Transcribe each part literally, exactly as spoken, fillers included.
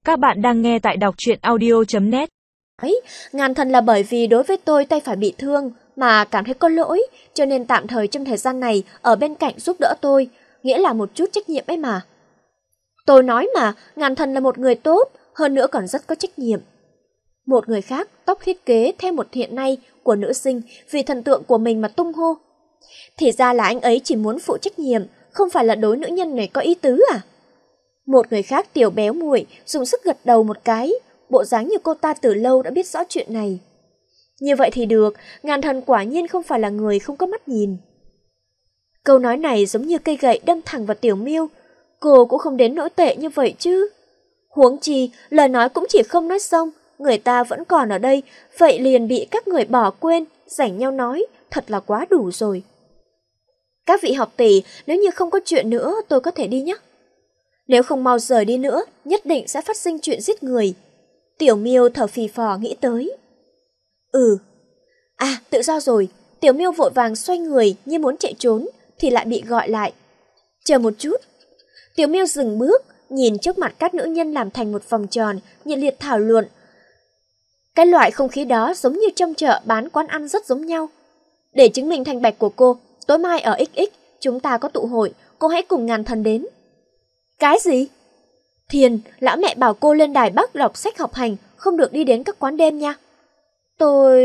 Các bạn đang nghe tại đọc truyện audio chấm net. Ngàn thần là bởi vì đối với tôi tay phải bị thương mà cảm thấy có lỗi, cho nên tạm thời trong thời gian này ở bên cạnh giúp đỡ tôi, nghĩa là một chút trách nhiệm ấy mà. Tôi nói mà, Ngàn thần là một người tốt, hơn nữa còn rất có trách nhiệm. Một người khác tóc thiết kế theo một hiện nay của nữ sinh vì thần tượng của mình mà tung hô. Thì ra là anh ấy chỉ muốn phụ trách nhiệm, không phải là đối nữ nhân này có ý tứ à? Một người khác tiểu béo muội dùng sức gật đầu một cái, bộ dáng như cô ta từ lâu đã biết rõ chuyện này. Như vậy thì được, Ngàn thần quả nhiên không phải là người không có mắt nhìn. Câu nói này giống như cây gậy đâm thẳng vào Tiểu Miêu, cô cũng không đến nỗi tệ như vậy chứ. Huống chi, lời nói cũng chỉ không nói xong, người ta vẫn còn ở đây, vậy liền bị các người bỏ quên, rảnh nhau nói, thật là quá đủ rồi. Các vị học tỷ, nếu như không có chuyện nữa, tôi có thể đi nhé. Nếu không mau rời đi nữa, nhất định sẽ phát sinh chuyện giết người. Tiểu Miêu thở phì phò nghĩ tới. Ừ. À, tự do rồi. Tiểu Miêu vội vàng xoay người như muốn chạy trốn, thì lại bị gọi lại. Chờ một chút. Tiểu Miêu dừng bước, nhìn trước mặt các nữ nhân làm thành một vòng tròn, nhiệt liệt thảo luận. Cái loại không khí đó giống như trong chợ bán quán ăn rất giống nhau. Để chứng minh thành bạch của cô, tối mai ở ích ích, chúng ta có tụ hội, cô hãy cùng Ngàn thần đến. Cái gì? Thiền, lão mẹ bảo cô lên Đài Bắc đọc sách học hành, không được đi đến các quán đêm nha. Tôi...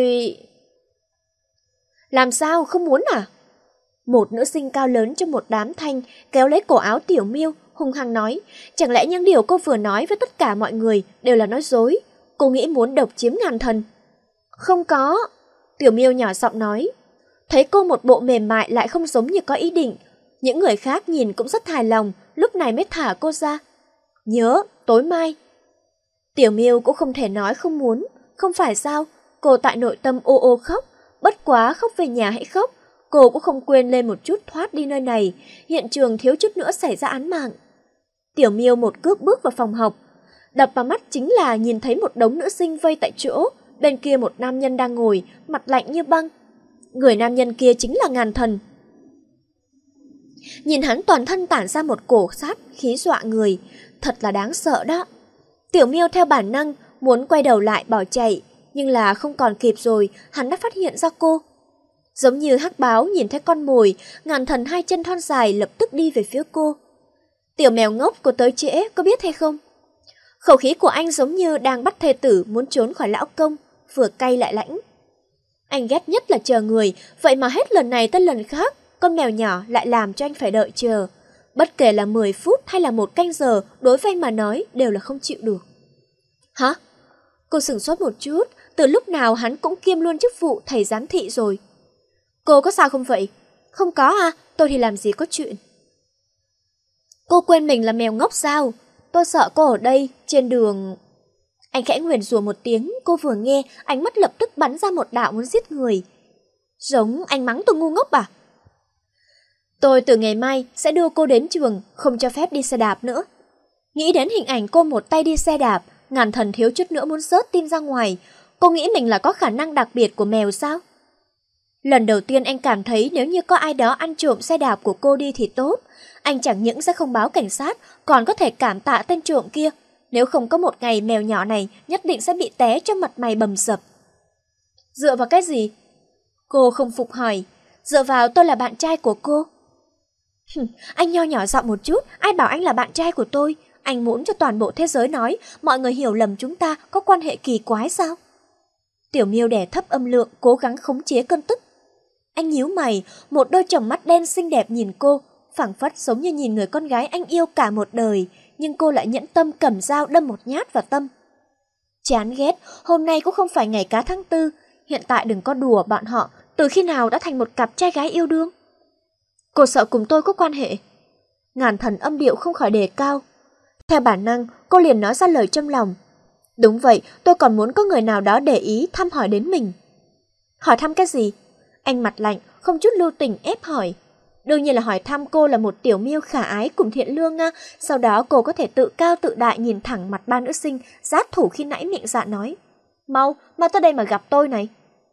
Làm sao, không muốn à? Một nữ sinh cao lớn trong một đám thanh kéo lấy cổ áo Tiểu Miêu, hung hăng nói, chẳng lẽ những điều cô vừa nói với tất cả mọi người đều là nói dối? Cô nghĩ muốn độc chiếm Ngàn thần? Không có. Tiểu Miêu nhỏ giọng nói. Thấy cô một bộ mềm mại lại không giống như có ý định. Những người khác nhìn cũng rất hài lòng, lúc này mới thả cô ra. Nhớ, tối mai. Tiểu Miêu cũng không thể nói không muốn, không phải sao? Cô tại nội tâm ô ô khóc, bất quá khóc về nhà hãy khóc. Cô cũng không quên lên một chút thoát đi nơi này, hiện trường thiếu chút nữa xảy ra án mạng. Tiểu Miêu một cước bước vào phòng học, đập vào mắt chính là nhìn thấy một đống nữ sinh vây tại chỗ, bên kia một nam nhân đang ngồi, mặt lạnh như băng. Người nam nhân kia chính là Ngàn thần. Nhìn hắn toàn thân tản ra một cổ sát khí dọa người, thật là đáng sợ đó. Tiểu Miêu theo bản năng muốn quay đầu lại bỏ chạy, nhưng là không còn kịp rồi, hắn đã phát hiện ra cô. Giống như hắc báo nhìn thấy con mồi, Ngàn thần hai chân thon dài lập tức đi về phía cô. Tiểu mèo ngốc, cô tới trễ, có biết hay không? Khẩu khí của anh giống như đang bắt thê tử muốn trốn khỏi lão công, vừa cay lại lãnh. Anh ghét nhất là chờ người, vậy mà hết lần này tới lần khác, con mèo nhỏ lại làm cho anh phải đợi chờ. Bất kể là mười phút hay là một canh giờ, đối với anh mà nói đều là không chịu được. Hả? Cô sửng sốt một chút, từ lúc nào hắn cũng kiêm luôn chức vụ thầy giám thị rồi. Cô có sao không vậy? Không có à, tôi thì làm gì có chuyện. Cô quên mình là mèo ngốc sao? Tôi sợ cô ở đây, trên đường... Anh khẽ nguyền rủa một tiếng, cô vừa nghe, ánh mắt lập tức bắn ra một đạo muốn giết người. Giống anh mắng tôi ngu ngốc à? Tôi từ ngày mai sẽ đưa cô đến trường, không cho phép đi xe đạp nữa. Nghĩ đến hình ảnh cô một tay đi xe đạp, Ngàn thần thiếu chút nữa muốn rớt tim ra ngoài. Cô nghĩ mình là có khả năng đặc biệt của mèo sao? Lần đầu tiên anh cảm thấy nếu như có ai đó ăn trộm xe đạp của cô đi thì tốt. Anh chẳng những sẽ không báo cảnh sát, còn có thể cảm tạ tên trộm kia. Nếu không có một ngày mèo nhỏ này nhất định sẽ bị té cho mặt mày bầm dập. Dựa vào cái gì? Cô không phục hỏi. Dựa vào tôi là bạn trai của cô. Anh nho nhỏ giọng một chút, ai bảo anh là bạn trai của tôi? Anh muốn cho toàn bộ thế giới nói, mọi người hiểu lầm chúng ta có quan hệ kỳ quái sao? Tiểu Miêu đè thấp âm lượng, cố gắng khống chế cơn tức. Anh nhíu mày, một đôi tròng mắt đen xinh đẹp nhìn cô, phảng phất giống như nhìn người con gái anh yêu cả một đời, nhưng cô lại nhẫn tâm cầm dao đâm một nhát vào tâm. Chán ghét, hôm nay cũng không phải ngày cá tháng tư, hiện tại đừng có đùa bọn họ, từ khi nào đã thành một cặp trai gái yêu đương. Cô sợ cùng tôi có quan hệ. Ngàn thần âm điệu không khỏi đề cao. Theo bản năng, cô liền nói ra lời trong lòng. Đúng vậy, tôi còn muốn có người nào đó để ý thăm hỏi đến mình. Hỏi thăm cái gì? Anh mặt lạnh, không chút lưu tình ép hỏi. Đương nhiên là hỏi thăm cô là một Tiểu Miêu khả ái cùng thiện lương nga, sau đó cô có thể tự cao tự đại nhìn thẳng mặt ba nữ sinh, giát thủ khi nãy miệng dạ nói. Mau, mau tới đây mà gặp tôi này.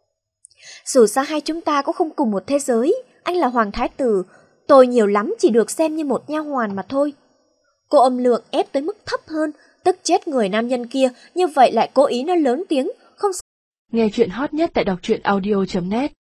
Dù sao hai chúng ta cũng không cùng một thế giới, anh là hoàng thái tử, tôi nhiều lắm chỉ được xem như một nha hoàn mà thôi. Cô âm lượng ép tới mức thấp hơn, tức chết người nam nhân kia, như vậy lại cố ý nó lớn tiếng, không. Nghe chuyện hot nhất tại đọc truyện audio chấm net.